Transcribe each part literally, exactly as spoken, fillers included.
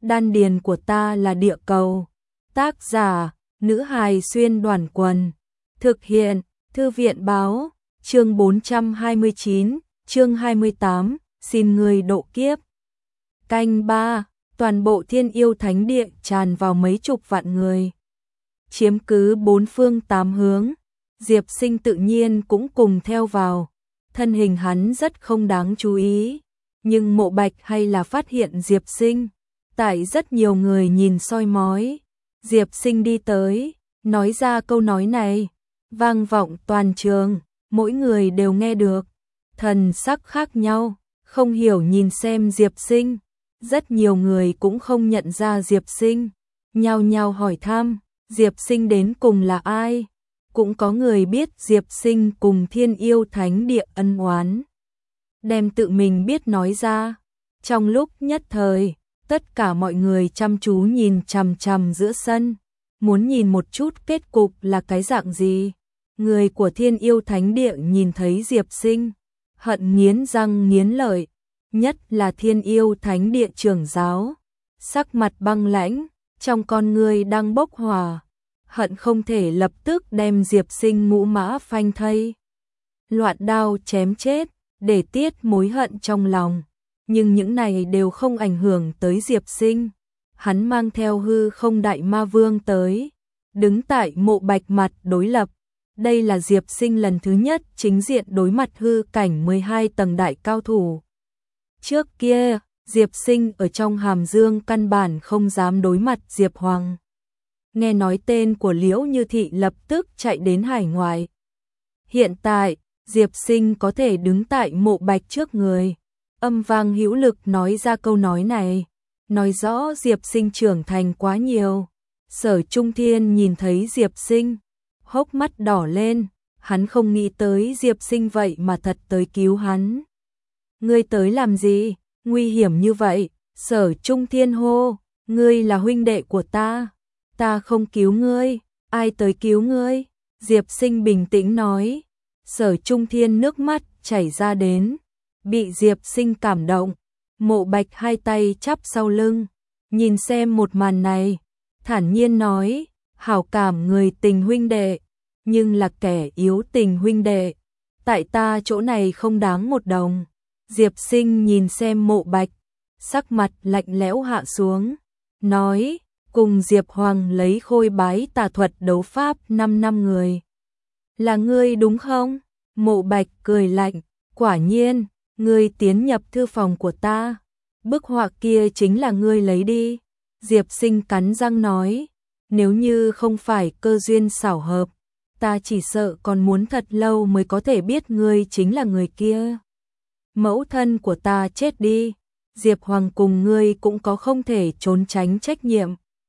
đan điền của ta là địa cầu. Tác giả, nữ hài xuyên đoàn quần. Thực hiện, thư viện báo, chương bốn trăm hai mươi chín, chương hai mươi tám, xin người độ kiếp. Canh ba, toàn bộ Thiên Yêu Thánh Địa tràn vào mấy chục vạn người. Chiếm cứ bốn phương tám hướng, Diệp Sinh tự nhiên cũng cùng theo vào. Thân hình hắn rất không đáng chú ý, nhưng Mộ Bạch hay là phát hiện Diệp Sinh. Tại rất nhiều người nhìn soi mói, Diệp Sinh đi tới, nói ra câu nói này, vang vọng toàn trường, mỗi người đều nghe được. Thần sắc khác nhau, không hiểu nhìn xem Diệp Sinh. Rất nhiều người cũng không nhận ra Diệp Sinh, nhao nhao hỏi thăm, Diệp Sinh đến cùng là ai? Cũng có người biết Diệp Sinh cùng Thiên Yêu Thánh Địa ân oán, đem tự mình biết nói ra. Trong lúc nhất thời, tất cả mọi người chăm chú nhìn chằm chằm giữa sân, muốn nhìn một chút kết cục là cái dạng gì. Người của Thiên Yêu Thánh Địa nhìn thấy Diệp Sinh, hận nghiến răng nghiến lợi, nhất là Thiên Yêu Thánh Địa trưởng giáo, sắc mặt băng lãnh, trong con người đang bốc hỏa, hận không thể lập tức đem Diệp Sinh ngũ mã phanh thây, loạn đao chém chết, để tiết mối hận trong lòng. Nhưng những này đều không ảnh hưởng tới Diệp Sinh. Hắn mang theo hư không đại ma vương tới, đứng tại Mộ Bạch mặt đối lập. Đây là Diệp Sinh lần thứ nhất chính diện đối mặt hư cảnh mười hai tầng đại cao thủ. Trước kia, Diệp Sinh ở trong Hàm Dương căn bản không dám đối mặt Diệp Hoàng. Nghe nói tên của Liễu Như Thị lập tức chạy đến hải ngoại. Hiện tại, Diệp Sinh có thể đứng tại Mộ Bạch trước người. Âm vang hữu lực nói ra câu nói này, nói rõ Diệp Sinh trưởng thành quá nhiều. Sở Trung Thiên nhìn thấy Diệp Sinh, hốc mắt đỏ lên, hắn không nghĩ tới Diệp Sinh vậy mà thật tới cứu hắn. Ngươi tới làm gì, nguy hiểm như vậy? Sở Trung Thiên hô, ngươi là huynh đệ của ta, ta không cứu ngươi, ai tới cứu ngươi? Diệp Sinh bình tĩnh nói. Sở Trung Thiên nước mắt chảy ra đến, bị Diệp Sinh cảm động. Mộ Bạch hai tay chắp sau lưng, nhìn xem một màn này, thản nhiên nói, hảo cảm người tình huynh đệ, nhưng là kẻ yếu tình huynh đệ, tại ta chỗ này không đáng một đồng. Diệp Sinh nhìn xem Mộ Bạch, sắc mặt lạnh lẽo hạ xuống, nói, cùng Diệp Hoàng lấy khôi bái tà thuật đấu pháp năm năm người. Là ngươi đúng không? Mộ Bạch cười lạnh, quả nhiên, ngươi tiến nhập thư phòng của ta, bức họa kia chính là ngươi lấy đi. Diệp Sinh cắn răng nói, nếu như không phải cơ duyên xảo hợp, ta chỉ sợ còn muốn thật lâu mới có thể biết ngươi chính là người kia. Mẫu thân của ta chết đi, Diệp Hoàng cùng ngươi cũng có không thể trốn tránh trách nhiệm.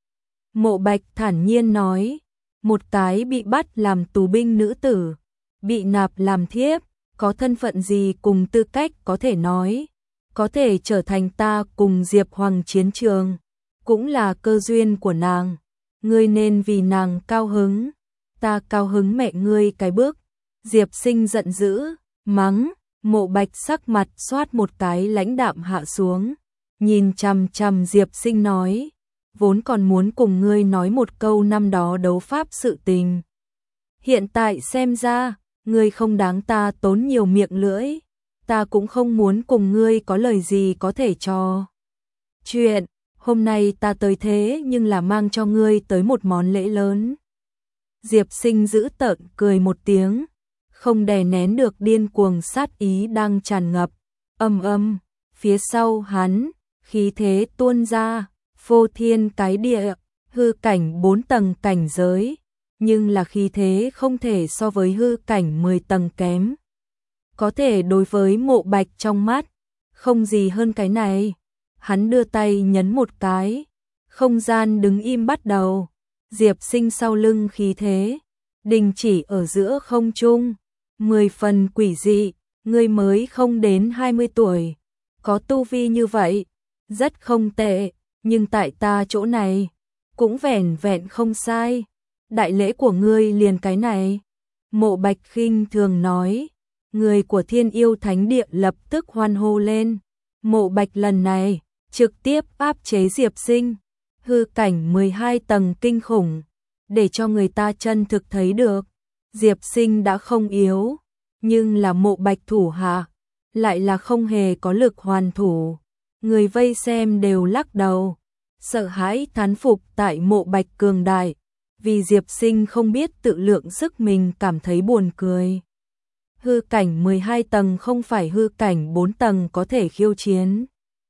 Mộ Bạch thản nhiên nói, một cái bị bắt làm tù binh nữ tử, bị nạp làm thiếp, có thân phận gì cùng tư cách có thể nói, có thể trở thành ta cùng Diệp Hoàng chiến trường, cũng là cơ duyên của nàng, ngươi nên vì nàng cao hứng, ta cao hứng mẹ ngươi cái bước. Diệp Sinh giận dữ, mắng. Mộ Bạch sắc mặt xoát một cái lãnh đạm hạ xuống, nhìn chằm chằm Diệp Sinh nói, vốn còn muốn cùng ngươi nói một câu năm đó đấu pháp sự tình. Hiện tại xem ra, ngươi không đáng ta tốn nhiều miệng lưỡi, ta cũng không muốn cùng ngươi có lời gì có thể cho chuyện, hôm nay ta tới thế nhưng là mang cho ngươi tới một món lễ lớn. Diệp Sinh giữ tợn cười một tiếng, không đè nén được điên cuồng sát ý đang tràn ngập. Âm âm, phía sau hắn, khí thế tuôn ra, phô thiên cái địa, hư cảnh bốn tầng cảnh giới, nhưng là khí thế không thể so với hư cảnh mười tầng kém. Có thể đối với Mộ Bạch trong mắt, không gì hơn cái này. Hắn đưa tay nhấn một cái, không gian đứng im bắt đầu. Diệp Sinh sau lưng khí thế, đình chỉ ở giữa không trung. Mười phần quỷ dị, ngươi mới không đến hai mươi tuổi, có tu vi như vậy, rất không tệ, nhưng tại ta chỗ này, cũng vẻn vẹn không sai, đại lễ của ngươi liền cái này. Mộ Bạch khinh thường nói, người của Thiên Yêu Thánh Địa lập tức hoan hô lên, Mộ Bạch lần này, trực tiếp áp chế Diệp Sinh. Hư cảnh mười hai tầng kinh khủng, để cho người ta chân thực thấy được. Diệp Sinh đã không yếu, nhưng là Mộ Bạch thủ hạ, lại là không hề có lực hoàn thủ. Người vây xem đều lắc đầu, sợ hãi thán phục tại Mộ Bạch cường đại, vì Diệp Sinh không biết tự lượng sức mình cảm thấy buồn cười. Hư cảnh mười hai tầng không phải hư cảnh bốn tầng có thể khiêu chiến.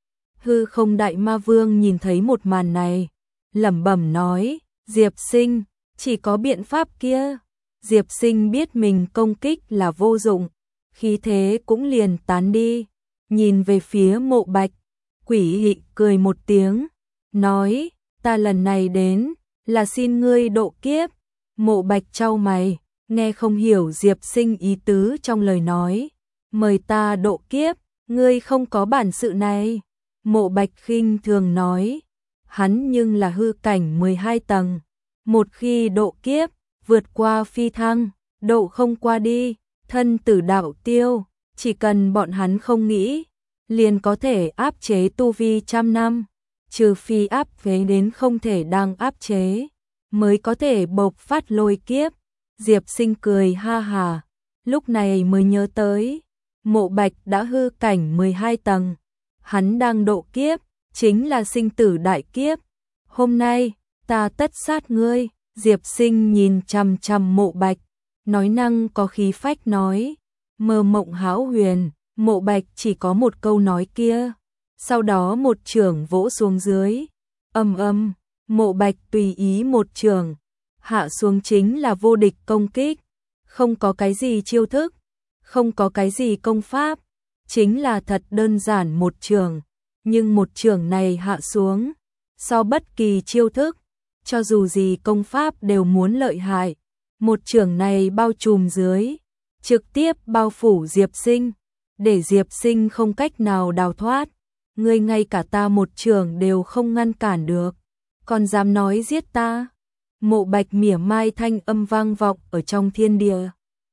Hư không đại ma vương nhìn thấy một màn này, lẩm bẩm nói, Diệp Sinh, chỉ có biện pháp kia. Diệp Sinh biết mình công kích là vô dụng, khí thế cũng liền tán đi, nhìn về phía Mộ Bạch, quỷ dị cười một tiếng, nói, ta lần này đến, là xin ngươi độ kiếp. Mộ Bạch chau mày, nghe không hiểu Diệp Sinh ý tứ trong lời nói, mời ta độ kiếp, ngươi không có bản sự này. Mộ Bạch khinh thường nói, hắn nhưng là hư cảnh mười hai tầng, một khi độ kiếp, vượt qua phi thăng, độ không qua đi, thân tử đạo tiêu, chỉ cần bọn hắn không nghĩ, liền có thể áp chế tu vi trăm năm, trừ phi áp chế đến không thể đang áp chế, mới có thể bộc phát lôi kiếp. Diệp Sinh cười ha hà, lúc này mới nhớ tới, Mộ Bạch đã hư cảnh mười hai tầng, hắn đang độ kiếp, chính là sinh tử đại kiếp. Hôm nay, ta tất sát ngươi. Diệp Sinh nhìn chằm chằm Mộ Bạch, nói năng có khí phách nói, mơ mộng hão huyền. Mộ Bạch chỉ có một câu nói kia, sau đó một chưởng vỗ xuống dưới, ầm ầm, Mộ Bạch tùy ý một chưởng hạ xuống chính là vô địch công kích, không có cái gì chiêu thức, không có cái gì công pháp, chính là thật đơn giản một chưởng, nhưng một chưởng này hạ xuống, so bất kỳ chiêu thức, cho dù gì công pháp đều muốn lợi hại, một chưởng này bao trùm dưới, trực tiếp bao phủ Diệp Sinh, để Diệp Sinh không cách nào đào thoát. Ngươi ngay cả ta một chưởng đều không ngăn cản được, còn dám nói giết ta? Mộ Bạch mỉa mai thanh âm vang vọng ở trong thiên địa.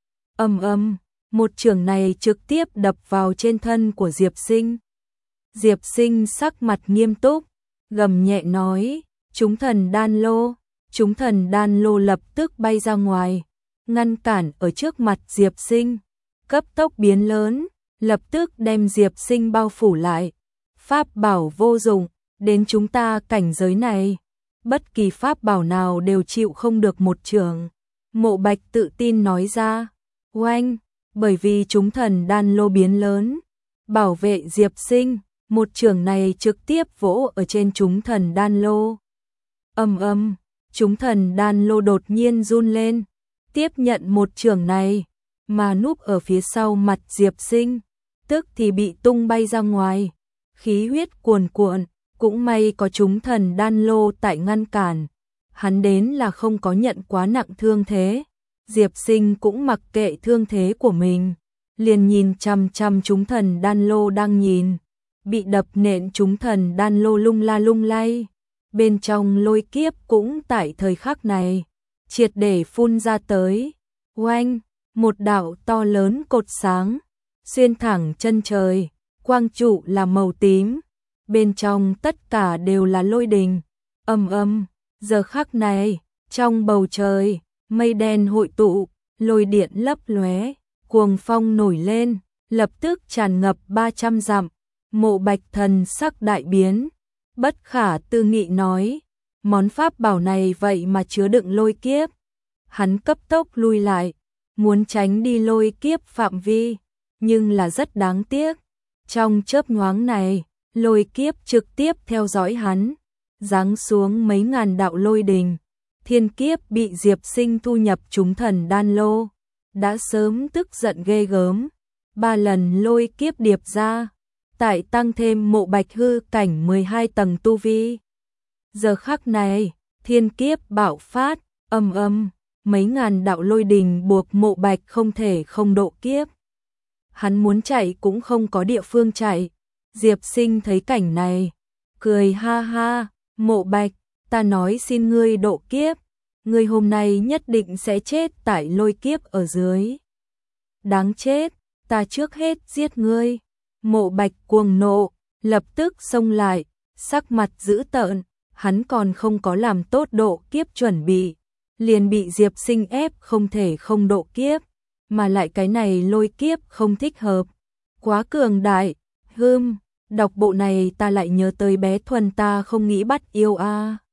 Ầm ầm, một chưởng này trực tiếp đập vào trên thân của Diệp Sinh. Diệp Sinh sắc mặt nghiêm túc, gầm nhẹ nói, chúng thần đan lô. Chúng thần đan lô lập tức bay ra ngoài, ngăn cản ở trước mặt Diệp Sinh, cấp tốc biến lớn, lập tức đem Diệp Sinh bao phủ lại. Pháp bảo vô dụng, đến chúng ta cảnh giới này, bất kỳ pháp bảo nào đều chịu không được một chưởng. Mộ Bạch tự tin nói ra, oanh, bởi vì chúng thần đan lô biến lớn, bảo vệ Diệp Sinh, một chưởng này trực tiếp vỗ ở trên chúng thần đan lô. Ầm ầm, chúng thần đan lô đột nhiên run lên, tiếp nhận một chưởng này, mà núp ở phía sau mặt Diệp Sinh, tức thì bị tung bay ra ngoài, khí huyết cuồn cuộn, cũng may có chúng thần đan lô tại ngăn cản, hắn đến là không có nhận quá nặng thương thế. Diệp Sinh cũng mặc kệ thương thế của mình, liền nhìn chằm chằm chúng thần đan lô đang nhìn, bị đập nện chúng thần đan lô lung la lung lay, bên trong lôi kiếp cũng tại thời khắc này triệt để phun ra tới. Oanh, một đạo to lớn cột sáng xuyên thẳng chân trời, quang trụ là màu tím, bên trong tất cả đều là lôi đình. Ầm ầm, giờ khắc này, trong bầu trời, mây đen hội tụ, lôi điện lấp lóe, cuồng phong nổi lên, lập tức tràn ngập ba trăm dặm. Mộ Bạch thần sắc đại biến, bất khả tư nghị nói, món pháp bảo này vậy mà chứa đựng lôi kiếp. Hắn cấp tốc lui lại, muốn tránh đi lôi kiếp phạm vi, nhưng là rất đáng tiếc. Trong chớp nhoáng này, lôi kiếp trực tiếp theo dõi hắn, giáng xuống mấy ngàn đạo lôi đình. Thiên kiếp bị Diệp Sinh thu nhập chúng thần đan lô, đã sớm tức giận ghê gớm, ba lần lôi kiếp điệp ra, tại tăng thêm Mộ Bạch hư cảnh mười hai tầng tu vi. Giờ khắc này, thiên kiếp bạo phát, ầm ầm, mấy ngàn đạo lôi đình buộc Mộ Bạch không thể không độ kiếp. Hắn muốn chạy cũng không có địa phương chạy. Diệp Sinh thấy cảnh này, cười ha ha, Mộ Bạch, ta nói xin ngươi độ kiếp, ngươi hôm nay nhất định sẽ chết tại lôi kiếp ở dưới. Đáng chết, ta trước hết giết ngươi. Mộ Bạch cuồng nộ, lập tức xông lại, sắc mặt dữ tợn, hắn còn không có làm tốt độ kiếp chuẩn bị, liền bị Diệp Sinh ép không thể không độ kiếp, mà lại cái này lôi kiếp không thích hợp, quá cường đại. Hừm, đọc bộ này ta lại nhớ tới bé Thuần ta không nghĩ bắt yêu a.